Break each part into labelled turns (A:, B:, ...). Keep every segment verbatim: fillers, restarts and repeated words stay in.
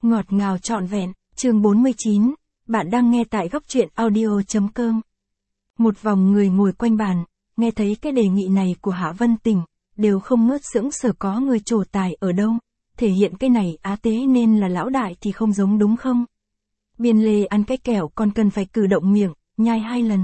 A: Ngọt ngào trọn vẹn, chương bốn mươi chín, bạn đang nghe tại góc truyện audio.com. Một vòng người ngồi quanh bàn, nghe thấy cái đề nghị này của Hạ Vân Tình, đều không ngớt sững sờ có người trổ tài ở đâu, thể hiện cái này á tế nên là lão đại thì không giống đúng không? Biên Lê ăn cái kẹo còn cần phải cử động miệng, nhai hai lần.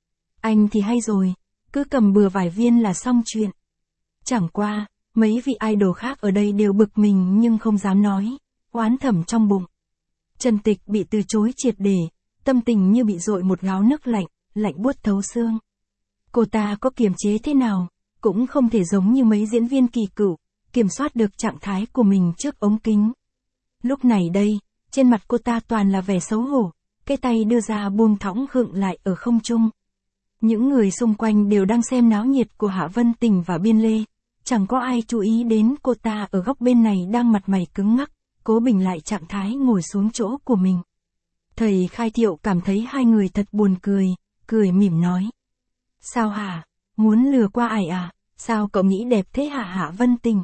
A: Anh thì hay rồi, cứ cầm bừa vài viên là xong chuyện. Chẳng qua, mấy vị idol khác ở đây đều bực mình nhưng không dám nói, oán thầm trong bụng. Trần Tịch bị từ chối triệt để, tâm tình như bị dội một gáo nước lạnh, lạnh buốt thấu xương. Cô ta có kiềm chế thế nào, cũng không thể giống như mấy diễn viên kỳ cựu, kiểm soát được trạng thái của mình trước ống kính. Lúc này đây, trên mặt cô ta toàn là vẻ xấu hổ, cái tay đưa ra buông thõng khựng lại ở không trung. Những người xung quanh đều đang xem náo nhiệt của Hạ Vân Tình và Biên Lê, chẳng có ai chú ý đến cô ta ở góc bên này đang mặt mày cứng ngắc, cố bình lại trạng thái ngồi xuống chỗ của mình. Thầy Khai Thiệu cảm thấy hai người thật buồn cười, cười mỉm nói. Sao hả? Muốn lừa qua ải à? Sao cậu nghĩ đẹp thế hả Hạ Vân Tình?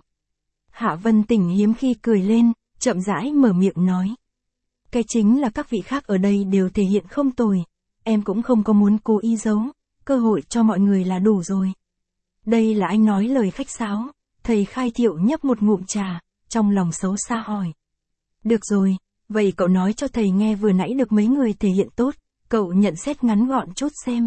A: Hạ Vân Tình hiếm khi cười lên, chậm rãi mở miệng nói. Cái chính là các vị khác ở đây đều thể hiện không tồi, em cũng không có muốn cố ý giấu, cơ hội cho mọi người là đủ rồi. Đây là anh nói lời khách sáo, thầy Khai Thiệu nhấp một ngụm trà, trong lòng xấu xa hỏi. Được rồi, vậy cậu nói cho thầy nghe vừa nãy được mấy người thể hiện tốt, cậu nhận xét ngắn gọn chút xem.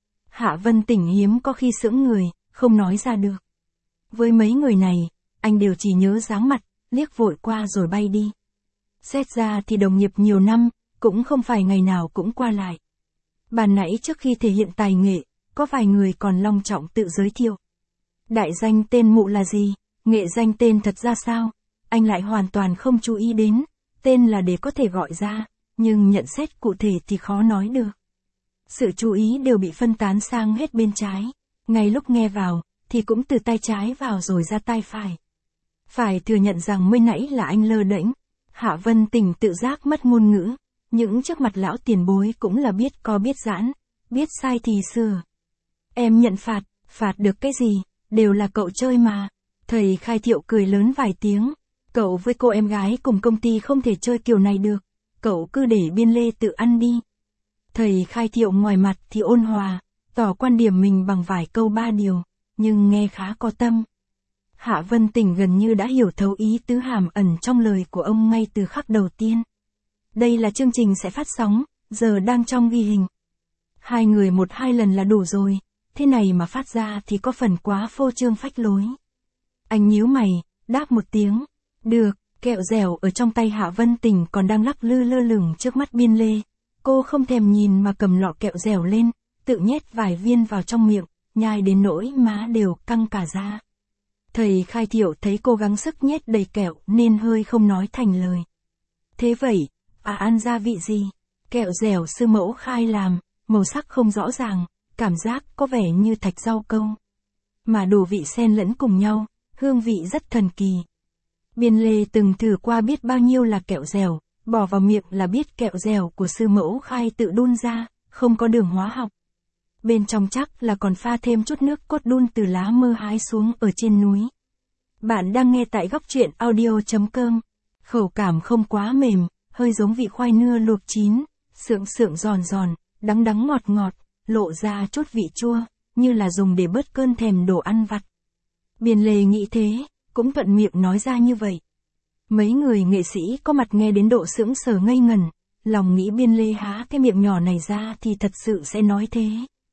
A: Hạ Vân Tình hiếm có khi sững người, không nói ra được. Với mấy người này, anh đều chỉ nhớ dáng mặt, liếc vội qua rồi bay đi. Xét ra thì đồng nghiệp nhiều năm, cũng không phải ngày nào cũng qua lại. Bàn nãy trước khi thể hiện tài nghệ, có vài người còn long trọng tự giới thiệu. Đại danh tên mụ là gì, nghệ danh tên thật ra sao, anh lại hoàn toàn không chú ý đến, tên là để có thể gọi ra, nhưng nhận xét cụ thể thì khó nói được. Sự chú ý đều bị phân tán sang hết bên trái, ngay lúc nghe vào, thì cũng từ tay trái vào rồi ra tay phải. Phải thừa nhận rằng mới nãy là anh lơ đễnh, Hạ Vân Tình tự giác mất ngôn ngữ, những trước mặt lão tiền bối cũng là biết co biết giãn, biết sai thì sửa. Em nhận phạt, phạt được cái gì, đều là cậu chơi mà. Thầy Khai Thiệu cười lớn vài tiếng, cậu với cô em gái cùng công ty không thể chơi kiểu này được, cậu cứ để Biên Lê tự ăn đi. Thầy Khai Thiệu ngoài mặt thì ôn hòa, tỏ quan điểm mình bằng vài câu ba điều, nhưng nghe khá có tâm. Hạ Vân Tình gần như đã hiểu thấu ý tứ hàm ẩn trong lời của ông ngay từ khắc đầu tiên. Đây là chương trình sẽ phát sóng, giờ đang trong ghi hình. Hai người một hai lần là đủ rồi, thế này mà phát ra thì có phần quá phô trương phách lối. Anh nhíu mày, đáp một tiếng. Được, kẹo dẻo ở trong tay Hạ Vân Tình còn đang lắc lư lơ lửng trước mắt Biên Lê. Cô không thèm nhìn mà cầm lọ kẹo dẻo lên, tự nhét vài viên vào trong miệng, nhai đến nỗi má đều căng cả ra. Thầy Khai Thiệu thấy cô gắng sức nhét đầy kẹo nên hơi không nói thành lời. Thế vậy, à ăn gia vị gì? Kẹo dẻo sư mẫu Khai làm, màu sắc không rõ ràng, cảm giác có vẻ như thạch rau câu. Mà đủ vị xen lẫn cùng nhau, hương vị rất thần kỳ. Biên Lê từng thử qua biết bao nhiêu là kẹo dẻo, bỏ vào miệng là biết kẹo dẻo của sư mẫu Khai tự đun ra, không có đường hóa học. Bên trong chắc là còn pha thêm chút nước cốt đun từ lá mơ hái xuống ở trên núi. Bạn đang nghe tại góc truyện audio.com. Khẩu cảm không quá mềm, hơi giống vị khoai nưa luộc chín, sượng sượng giòn giòn, đắng đắng ngọt ngọt, lộ ra chút vị chua, như là dùng để bớt cơn thèm đồ ăn vặt. Biên Lê nghĩ thế, cũng thuận miệng nói ra như vậy. Mấy người nghệ sĩ có mặt nghe đến độ sững sờ ngây ngẩn, lòng nghĩ Biên Lê há cái miệng nhỏ này ra thì thật sự sẽ nói thế.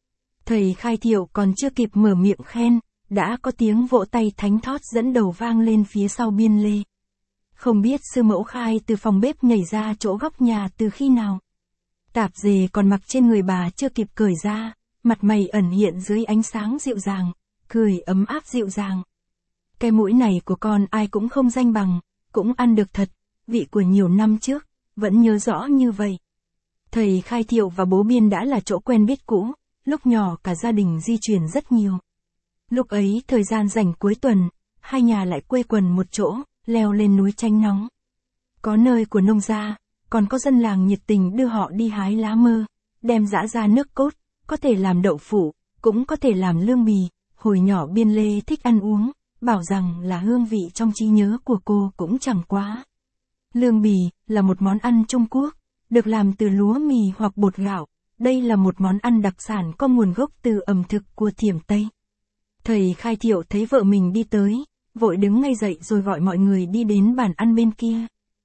A: Thầy Khai Thiệu còn chưa kịp mở miệng khen, đã có tiếng vỗ tay thánh thót dẫn đầu vang lên phía sau Biên Lê. Không biết sư mẫu Khai từ phòng bếp nhảy ra chỗ góc nhà từ khi nào. Tạp dề còn mặc trên người bà chưa kịp cởi ra, mặt mày ẩn hiện dưới ánh sáng dịu dàng, cười ấm áp dịu dàng. Cái mũi này của con ai cũng không danh bằng, cũng ăn được thật, vị của nhiều năm trước, vẫn nhớ rõ như vậy. Thầy Khai Thiệu và bố Biên đã là chỗ quen biết cũ, lúc nhỏ cả gia đình di chuyển rất nhiều. Lúc ấy thời gian rảnh cuối tuần, hai nhà lại quây quần một chỗ, leo lên núi Tranh Nóng. Có nơi của nông gia, còn có dân làng nhiệt tình đưa họ đi hái lá mơ, đem giã ra nước cốt, có thể làm đậu phụ, cũng có thể làm lương bì. Hồi nhỏ Biên Lê thích ăn uống, bảo rằng là hương vị trong trí nhớ của cô cũng chẳng quá. Lương bì là một món ăn Trung Quốc, được làm từ lúa mì hoặc bột gạo. Đây là một món ăn đặc sản có nguồn gốc từ ẩm thực của Thiểm Tây. Thầy Khai Thiệu thấy vợ mình đi tới, vội đứng ngay dậy rồi gọi mọi người đi đến bàn ăn bên kia.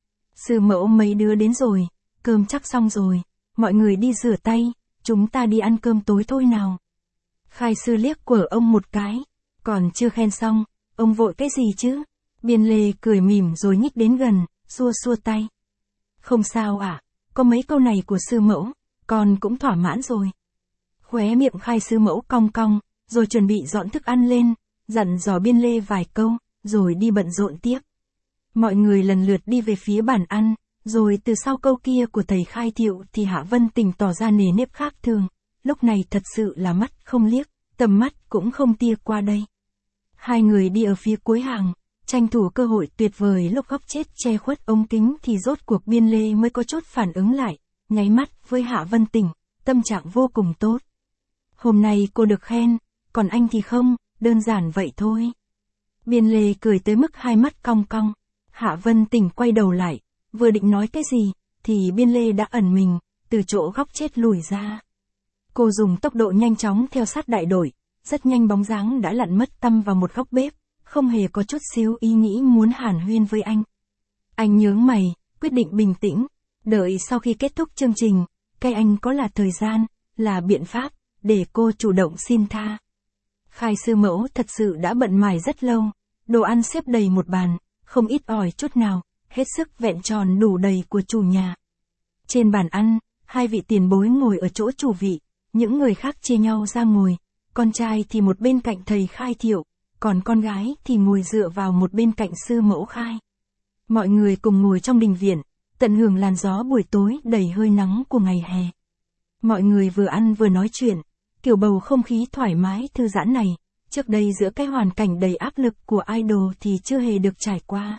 A: Sư mẫu mấy đứa đến rồi, cơm chắc xong rồi, mọi người đi rửa tay, chúng ta đi ăn cơm tối thôi nào. Khai sư liếc quở ông một cái, còn chưa khen xong, ông vội cái gì chứ? Biên Lê cười mỉm rồi nhích đến gần, xua xua tay. Không sao ạ, à, có mấy câu này của sư mẫu, con cũng thỏa mãn rồi. Khóe miệng Khai sư mẫu cong cong, rồi chuẩn bị dọn thức ăn lên, dặn dò Biên Lê vài câu, rồi đi bận rộn tiếp. Mọi người lần lượt đi về phía bàn ăn, rồi từ sau câu kia của thầy Khai Thiệu thì Hạ Vân Tình tỏ ra nề nếp khác thường, lúc này thật sự là mắt không liếc, tầm mắt cũng không tia qua đây. Hai người đi ở phía cuối hàng, tranh thủ cơ hội tuyệt vời lúc góc chết che khuất ống kính thì rốt cuộc Biên Lê mới có chút phản ứng lại, nháy mắt với Hạ Vân Tình, tâm trạng vô cùng tốt. Hôm nay cô được khen, còn anh thì không, đơn giản vậy thôi. Biên Lê cười tới mức hai mắt cong cong. Hạ Vân Tình quay đầu lại, vừa định nói cái gì, thì Biên Lê đã ẩn mình, từ chỗ góc chết lùi ra. Cô dùng tốc độ nhanh chóng theo sát đại đội, rất nhanh bóng dáng đã lặn mất tăm vào một góc bếp, không hề có chút xíu ý nghĩ muốn hàn huyên với anh. Anh nhướng mày, quyết định bình tĩnh, đợi sau khi kết thúc chương trình, cái anh có là thời gian, là biện pháp, để cô chủ động xin tha. Khai sư mẫu thật sự đã bận mải rất lâu, đồ ăn xếp đầy một bàn, không ít ỏi chút nào, hết sức vẹn tròn đủ đầy của chủ nhà. Trên bàn ăn, hai vị tiền bối ngồi ở chỗ chủ vị, những người khác chia nhau ra ngồi, con trai thì một bên cạnh thầy Khai Thiệu, còn con gái thì ngồi dựa vào một bên cạnh sư mẫu Khai. Mọi người cùng ngồi trong đình viện, tận hưởng làn gió buổi tối đầy hơi nắng của ngày hè. Mọi người vừa ăn vừa nói chuyện, kiểu bầu không khí thoải mái thư giãn này, trước đây giữa cái hoàn cảnh đầy áp lực của idol thì chưa hề được trải qua.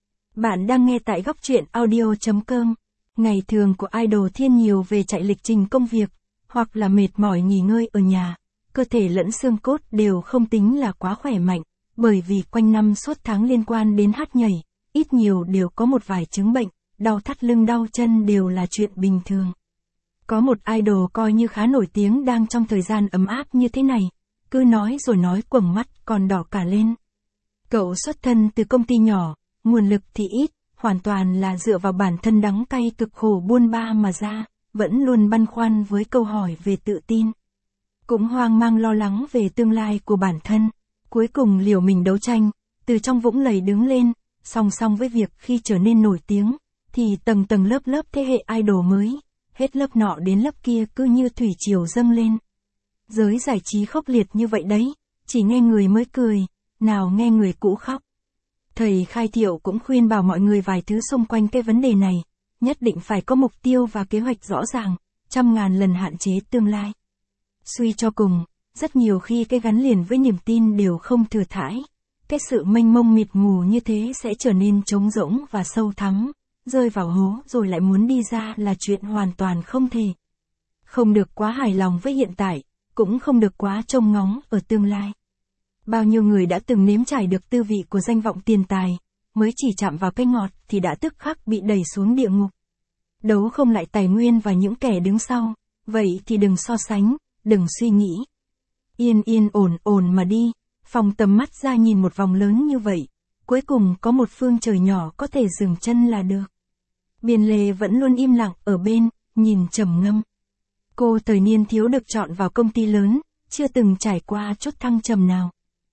A: Bạn đang nghe tại góc truyện audio chấm com. Ngày thường của idol thiên nhiều về chạy lịch trình công việc, hoặc là mệt mỏi nghỉ ngơi ở nhà, cơ thể lẫn xương cốt đều không tính là quá khỏe mạnh, bởi vì quanh năm suốt tháng liên quan đến hát nhảy, ít nhiều đều có một vài chứng bệnh, đau thắt lưng đau chân đều là chuyện bình thường. Có một idol coi như khá nổi tiếng đang trong thời gian ấm áp như thế này, cứ nói rồi nói quầng mắt còn đỏ cả lên. Cậu xuất thân từ công ty nhỏ, nguồn lực thì ít, hoàn toàn là dựa vào bản thân đắng cay cực khổ buôn ba mà ra, vẫn luôn băn khoăn với câu hỏi về tự tin. Cũng hoang mang lo lắng về tương lai của bản thân, cuối cùng liều mình đấu tranh, từ trong vũng lầy đứng lên, song song với việc khi trở nên nổi tiếng, thì tầng tầng lớp lớp thế hệ idol mới, hết lớp nọ đến lớp kia cứ như thủy triều dâng lên. Giới giải trí khốc liệt như vậy đấy, chỉ nghe người mới cười, nào nghe người cũ khóc. Thầy Khai Thiệu cũng khuyên bảo mọi người vài thứ xung quanh cái vấn đề này, nhất định phải có mục tiêu và kế hoạch rõ ràng, trăm ngàn lần hạn chế tương lai. Suy cho cùng, rất nhiều khi cái gắn liền với niềm tin đều không thừa thãi, cái sự mênh mông mịt mù như thế sẽ trở nên trống rỗng và sâu thẳm, rơi vào hố rồi lại muốn đi ra là chuyện hoàn toàn không thể. Không được quá hài lòng với hiện tại, cũng không được quá trông ngóng ở tương lai. Bao nhiêu người đã từng nếm trải được tư vị của danh vọng tiền tài, mới chỉ chạm vào cái ngọt thì đã tức khắc bị đẩy xuống địa ngục. Đấu không lại tài nguyên và những kẻ đứng sau, vậy thì đừng so sánh, đừng suy nghĩ. Yên yên ổn ổn mà đi, phóng tầm mắt ra nhìn một vòng lớn như vậy, cuối cùng có một phương trời nhỏ có thể dừng chân là được. Biên Lê vẫn luôn im lặng ở bên, nhìn trầm ngâm. Cô thời niên thiếu được chọn vào công ty lớn, chưa từng trải qua chút thăng trầm nào.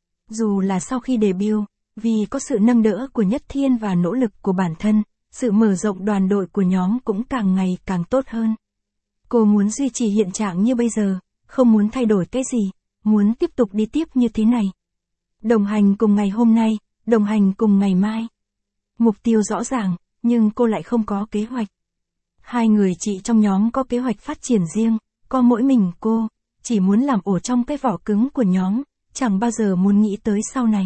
A: Dù là sau khi debut, vì có sự nâng đỡ của Nhất Thiên và nỗ lực của bản thân, sự mở rộng đoàn đội của nhóm cũng càng ngày càng tốt hơn. Cô muốn duy trì hiện trạng như bây giờ, không muốn thay đổi cái gì, muốn tiếp tục đi tiếp như thế này. Đồng hành cùng ngày hôm nay, đồng hành cùng ngày mai. Mục tiêu rõ ràng, nhưng cô lại không có kế hoạch. Hai người chị trong nhóm có kế hoạch phát triển riêng, có mỗi mình cô, chỉ muốn làm ổ trong cái vỏ cứng của nhóm, chẳng bao giờ muốn nghĩ tới sau này.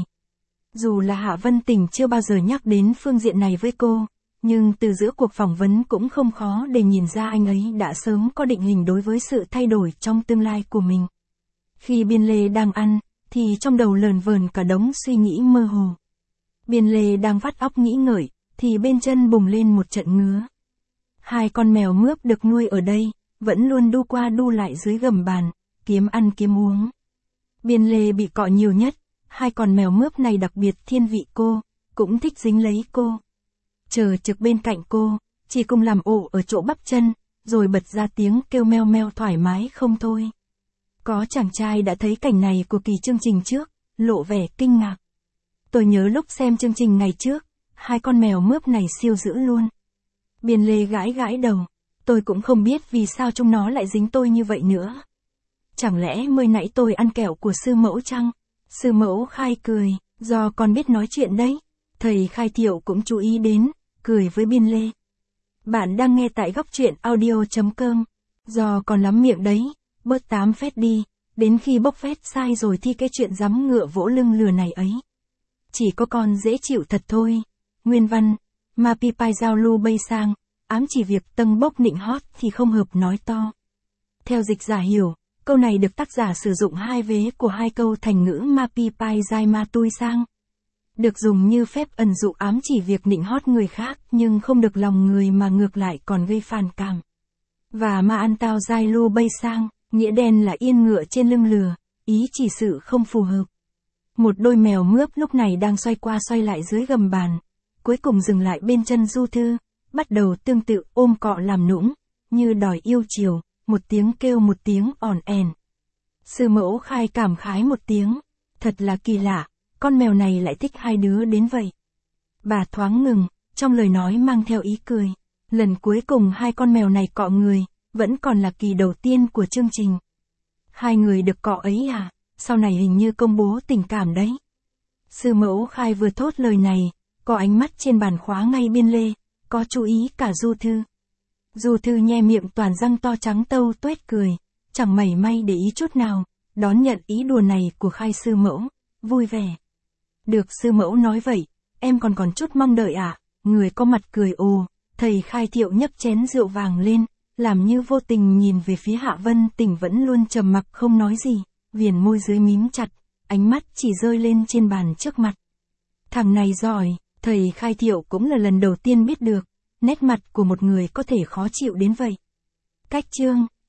A: Dù là Hạ Vân Tình chưa bao giờ nhắc đến phương diện này với cô, nhưng từ giữa cuộc phỏng vấn cũng không khó để nhìn ra anh ấy đã sớm có định hình đối với sự thay đổi trong tương lai của mình. Khi Biên Lê đang ăn, thì trong đầu lờn vờn cả đống suy nghĩ mơ hồ. Biên Lê đang vắt óc nghĩ ngợi, thì bên chân bùng lên một trận ngứa. Hai con mèo mướp được nuôi ở đây, vẫn luôn đu qua đu lại dưới gầm bàn, kiếm ăn kiếm uống. Biên Lê bị cọ nhiều nhất, hai con mèo mướp này đặc biệt thiên vị cô, cũng thích dính lấy cô. Chờ trực bên cạnh cô, chỉ cùng làm ổ ở chỗ bắp chân, rồi bật ra tiếng kêu meo meo thoải mái không thôi. Có chàng trai đã thấy cảnh này của kỳ chương trình trước, lộ vẻ kinh ngạc. Tôi nhớ lúc xem chương trình ngày trước, hai con mèo mướp này siêu dữ luôn. Biên Lê gãi gãi đầu, tôi cũng không biết vì sao chúng nó lại dính tôi như vậy nữa. Chẳng lẽ mới nãy tôi ăn kẹo của sư mẫu chăng? Sư mẫu Khai cười, do con biết nói chuyện đấy. Thầy Khai Thiệu cũng chú ý đến, cười với Biên Lê. Bạn đang nghe tại góc truyện audio.com. Do còn lắm miệng đấy, bớt tám phét đi, đến khi bốc phét sai rồi thì cái chuyện dám ngựa vỗ lưng lừa này ấy. Chỉ có con dễ chịu thật thôi. Nguyên văn, mà pi pai giao lưu bay sang, ám chỉ việc tâng bốc nịnh hót thì không hợp nói to. Theo dịch giả hiểu, câu này được tác giả sử dụng hai vế của hai câu thành ngữ ma pi pai dai ma tui sang. Được dùng như phép ẩn dụ ám chỉ việc nịnh hót người khác nhưng không được lòng người mà ngược lại còn gây phản cảm. Và ma an tao dai lu bay sang, nghĩa đen là yên ngựa trên lưng lừa, ý chỉ sự không phù hợp. Một đôi mèo mướp lúc này đang xoay qua xoay lại dưới gầm bàn, cuối cùng dừng lại bên chân Du Thư, bắt đầu tương tự ôm cọ làm nũng, như đòi yêu chiều, một tiếng kêu một tiếng ỏn ẻn. Sư mẫu Khai cảm khái một tiếng, thật là kỳ lạ, con mèo này lại thích hai đứa đến vậy. Bà thoáng ngừng, trong lời nói mang theo ý cười. Lần cuối cùng hai con mèo này cọ người, vẫn còn là kỳ đầu tiên của chương trình. Hai người được cọ ấy à, sau này hình như công bố tình cảm đấy. Sư mẫu Khai vừa thốt lời này, có ánh mắt trên bàn khóa ngay Biên Lê, có chú ý cả Du Thư. Du Thư nhe miệng toàn răng to trắng tâu tuét cười, chẳng mảy may để ý chút nào, đón nhận ý đùa này của Khai sư mẫu, vui vẻ. Được sư mẫu nói vậy, em còn còn chút mong đợi à, người có mặt cười ồ, thầy Khai Thiệu nhấp chén rượu vàng lên, làm như vô tình nhìn về phía Hạ Vân Tỉnh vẫn luôn trầm mặc không nói gì, viền môi dưới mím chặt, ánh mắt chỉ rơi lên trên bàn trước mặt. Thằng này giỏi, thầy Khai Thiệu cũng là lần đầu tiên biết được, nét mặt của một người có thể khó chịu đến vậy. Cách chương